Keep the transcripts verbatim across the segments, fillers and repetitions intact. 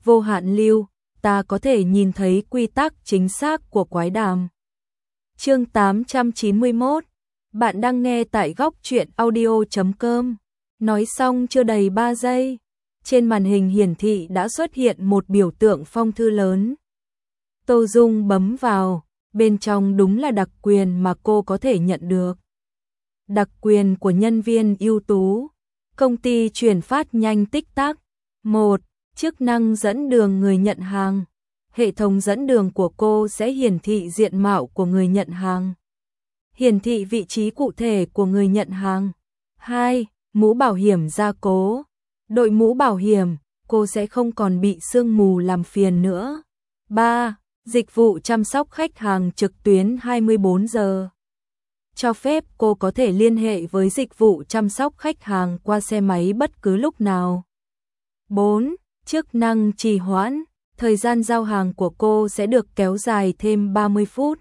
vô hạn lưu, ta có thể nhìn thấy quy tắc chính xác của quái đàm. Chương tám trăm chín mươi mốt. Bạn đang nghe tại góc truyện audio chấm com. Nói xong chưa đầy ba giây, trên màn hình hiển thị đã xuất hiện một biểu tượng phong thư lớn. Tô Dung bấm vào, bên trong đúng là đặc quyền mà cô có thể nhận được. Đặc quyền của nhân viên ưu tú. Công ty chuyển phát nhanh tích tắc. một. Chức năng dẫn đường người nhận hàng. Hệ thống dẫn đường của cô sẽ hiển thị diện mạo của người nhận hàng, hiển thị vị trí cụ thể của người nhận hàng. hai. Mũ bảo hiểm gia cố. Đội mũ bảo hiểm, cô sẽ không còn bị sương mù làm phiền nữa. ba. Dịch vụ chăm sóc khách hàng trực tuyến hai mươi bốn giờ. Cho phép cô có thể liên hệ với dịch vụ chăm sóc khách hàng qua xe máy bất cứ lúc nào. bốn. Chức năng trì hoãn. Thời gian giao hàng của cô sẽ được kéo dài thêm ba mươi phút.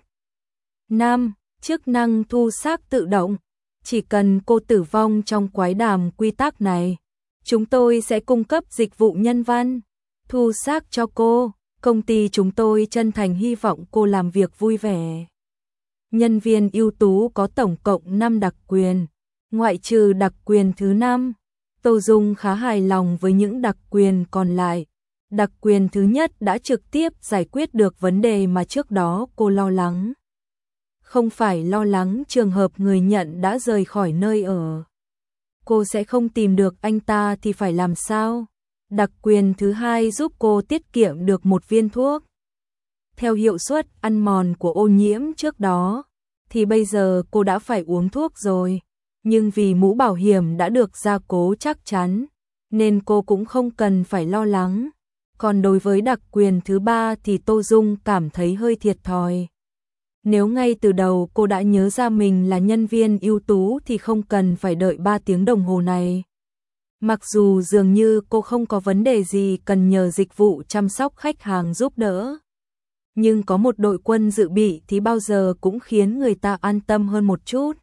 năm. Chức năng thu xác tự động. Chỉ cần cô tử vong trong quái đàm quy tắc này, chúng tôi sẽ cung cấp dịch vụ nhân văn, thu xác cho cô. Công ty chúng tôi chân thành hy vọng cô làm việc vui vẻ. Nhân viên ưu tú có tổng cộng năm đặc quyền, ngoại trừ đặc quyền thứ năm. Tô Dung khá hài lòng với những đặc quyền còn lại. Đặc quyền thứ nhất đã trực tiếp giải quyết được vấn đề mà trước đó cô lo lắng. Không phải lo lắng trường hợp người nhận đã rời khỏi nơi ở, cô sẽ không tìm được anh ta thì phải làm sao? Đặc quyền thứ hai giúp cô tiết kiệm được một viên thuốc. Theo hiệu suất ăn mòn của ô nhiễm trước đó, thì bây giờ cô đã phải uống thuốc rồi. Nhưng vì mũ bảo hiểm đã được gia cố chắc chắn, nên cô cũng không cần phải lo lắng. Còn đối với đặc quyền thứ ba thì Tô Dung cảm thấy hơi thiệt thòi. Nếu ngay từ đầu cô đã nhớ ra mình là nhân viên ưu tú thì không cần phải đợi ba tiếng đồng hồ này. Mặc dù dường như cô không có vấn đề gì cần nhờ dịch vụ chăm sóc khách hàng giúp đỡ, nhưng có một đội quân dự bị thì bao giờ cũng khiến người ta an tâm hơn một chút.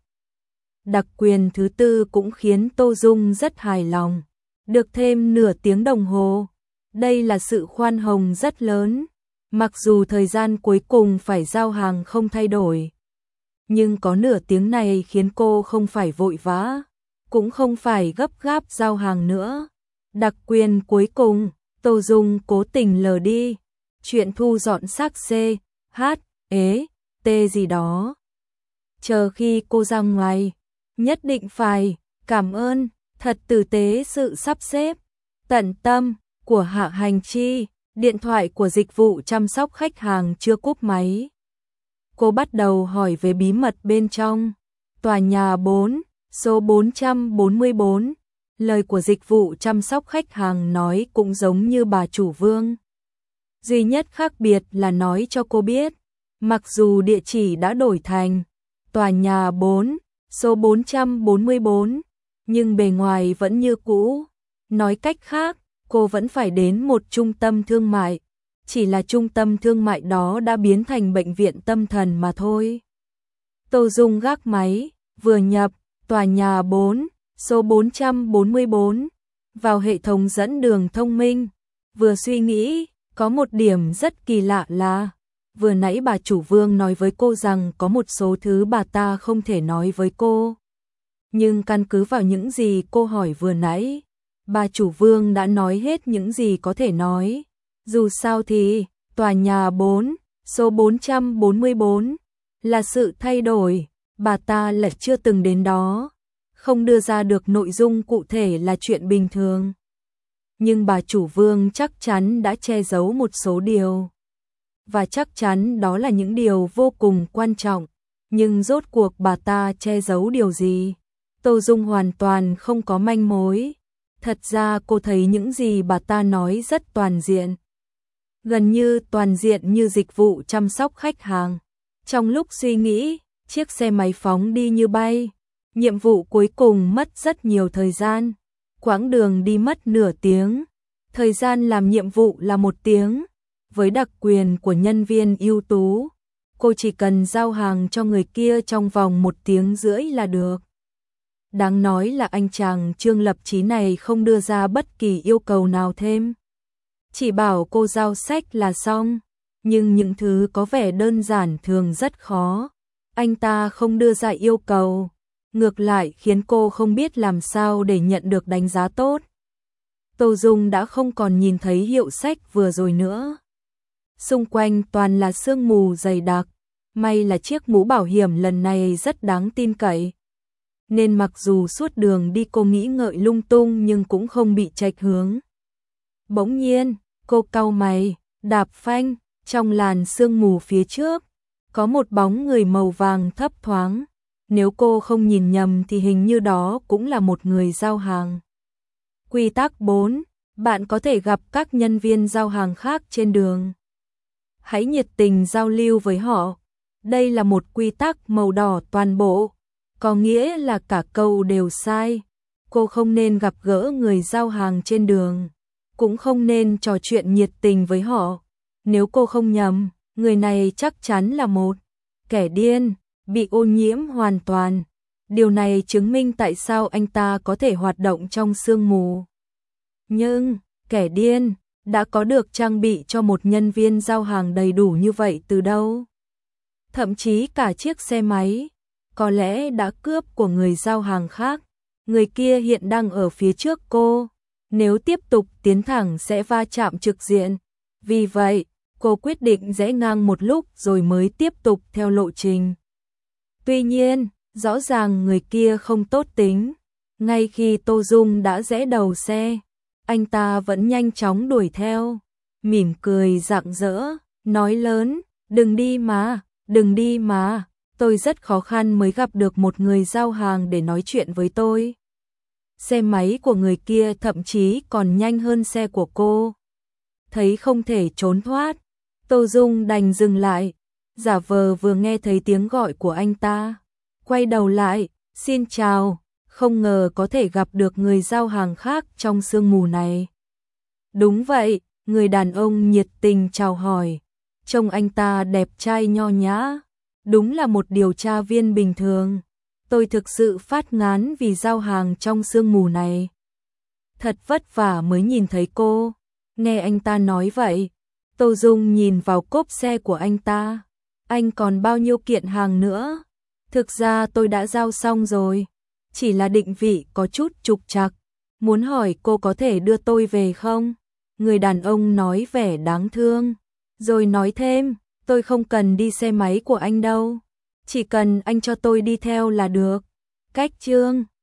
Đặc quyền thứ tư cũng khiến Tô Dung rất hài lòng. Được thêm nửa tiếng đồng hồ. Đây là sự khoan hồng rất lớn. Mặc dù thời gian cuối cùng phải giao hàng không thay đổi, nhưng có nửa tiếng này khiến cô không phải vội vã, cũng không phải gấp gáp giao hàng nữa. Đặc quyền cuối cùng, Tô Dung cố tình lờ đi. Chuyện thu dọn xác C, H, ế, T gì đó. Chờ khi cô ra ngoài, nhất định phải cảm ơn thật tử tế sự sắp xếp tận tâm của Hạ Hành Chi. Điện thoại của dịch vụ chăm sóc khách hàng chưa cúp máy. Cô bắt đầu hỏi về bí mật bên trong. Tòa nhà bốn, số bốn trăm bốn mươi bốn. Lời của dịch vụ chăm sóc khách hàng nói cũng giống như bà chủ Vương. Duy nhất khác biệt là nói cho cô biết, mặc dù địa chỉ đã đổi thành tòa nhà bốn, số bốn trăm bốn mươi bốn, nhưng bề ngoài vẫn như cũ. Nói cách khác, cô vẫn phải đến một trung tâm thương mại, chỉ là trung tâm thương mại đó đã biến thành bệnh viện tâm thần mà thôi. Tô Dung gác máy, vừa nhập tòa nhà bốn, số bốn trăm bốn mươi bốn vào hệ thống dẫn đường thông minh, vừa suy nghĩ, có một điểm rất kỳ lạ là vừa nãy bà chủ Vương nói với cô rằng có một số thứ bà ta không thể nói với cô. Nhưng căn cứ vào những gì cô hỏi vừa nãy, bà chủ Vương đã nói hết những gì có thể nói. Dù sao thì, tòa nhà bốn, số bốn trăm bốn mươi bốn, là sự thay đổi, bà ta lại chưa từng đến đó. Không đưa ra được nội dung cụ thể là chuyện bình thường. Nhưng bà chủ Vương chắc chắn đã che giấu một số điều. Và chắc chắn đó là những điều vô cùng quan trọng. Nhưng rốt cuộc bà ta che giấu điều gì? Tô Dung hoàn toàn không có manh mối. Thật ra cô thấy những gì bà ta nói rất toàn diện. Gần như toàn diện như dịch vụ chăm sóc khách hàng. Trong lúc suy nghĩ, chiếc xe máy phóng đi như bay. Nhiệm vụ cuối cùng mất rất nhiều thời gian. Quãng đường đi mất nửa tiếng. Thời gian làm nhiệm vụ là một tiếng. Với đặc quyền của nhân viên ưu tú, cô chỉ cần giao hàng cho người kia trong vòng một tiếng rưỡi là được. Đáng nói là anh chàng Trương Lập Chí này không đưa ra bất kỳ yêu cầu nào thêm. chỉ bảo cô giao sách là xong. Nhưng những thứ có vẻ đơn giản thường rất khó. Anh ta không đưa ra yêu cầu, ngược lại khiến cô không biết làm sao để nhận được đánh giá tốt. Tô Dung đã không còn nhìn thấy hiệu sách vừa rồi nữa. Xung quanh toàn là sương mù dày đặc, may là chiếc mũ bảo hiểm lần này rất đáng tin cậy. Nên mặc dù suốt đường đi cô nghĩ ngợi lung tung nhưng cũng không bị chệch hướng. Bỗng nhiên, cô cau mày, đạp phanh, trong làn sương mù phía trước, có một bóng người màu vàng thấp thoáng. Nếu cô không nhìn nhầm thì hình như đó cũng là một người giao hàng. Quy tắc bốn. Bạn có thể gặp các nhân viên giao hàng khác trên đường. Hãy nhiệt tình giao lưu với họ. Đây là một quy tắc màu đỏ toàn bộ, có nghĩa là cả câu đều sai. Cô không nên gặp gỡ người giao hàng trên đường, cũng không nên trò chuyện nhiệt tình với họ. Nếu cô không nhầm, người này chắc chắn là một kẻ điên, bị ô nhiễm hoàn toàn. Điều này chứng minh tại sao anh ta có thể hoạt động trong sương mù. Nhưng, kẻ điên đã có được trang bị cho một nhân viên giao hàng đầy đủ như vậy từ đâu? Thậm chí cả chiếc xe máy, có lẽ đã cướp của người giao hàng khác. Người kia hiện đang ở phía trước cô, nếu tiếp tục tiến thẳng sẽ va chạm trực diện. Vì vậy, cô quyết định rẽ ngang một lúc rồi mới tiếp tục theo lộ trình. Tuy nhiên, rõ ràng người kia không tốt tính. Ngay khi Tô Dung đã rẽ đầu xe, anh ta vẫn nhanh chóng đuổi theo, mỉm cười rạng rỡ, nói lớn, đừng đi mà, đừng đi mà, tôi rất khó khăn mới gặp được một người giao hàng để nói chuyện với tôi. Xe máy của người kia thậm chí còn nhanh hơn xe của cô. Thấy không thể trốn thoát, Tô Dung đành dừng lại, giả vờ vừa nghe thấy tiếng gọi của anh ta. Quay đầu lại, xin chào, không ngờ có thể gặp được người giao hàng khác trong sương mù này. Đúng vậy, người đàn ông nhiệt tình chào hỏi, trông anh ta đẹp trai nho nhã, đúng là một điều tra viên bình thường. Tôi thực sự phát ngán vì giao hàng trong sương mù này. Thật vất vả mới nhìn thấy cô. Nghe anh ta nói vậy, Tô Dung nhìn vào cốp xe của anh ta. Anh còn bao nhiêu kiện hàng nữa? Thực ra tôi đã giao xong rồi, chỉ là định vị có chút trục trặc. Muốn hỏi cô có thể đưa tôi về không? Người đàn ông nói vẻ đáng thương, rồi nói thêm, tôi không cần đi xe máy của anh đâu, chỉ cần anh cho tôi đi theo là được. Cách chương